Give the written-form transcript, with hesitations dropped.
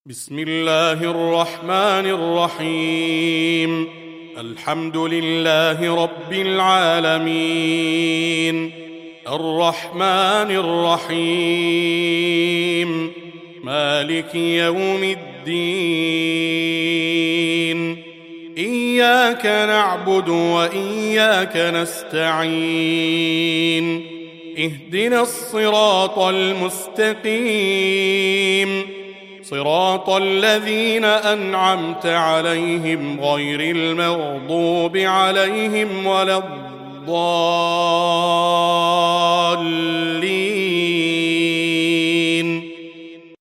بسم الله الرحمن الرحيم. الحمد لله رب العالمين، الرحمن الرحيم، مالك يوم الدين. إياك نعبد وإياك نستعين، اهدنا الصراط المستقيم، صراط الذين أنعمت عليهم غير المغضوب عليهم ولا الضالين.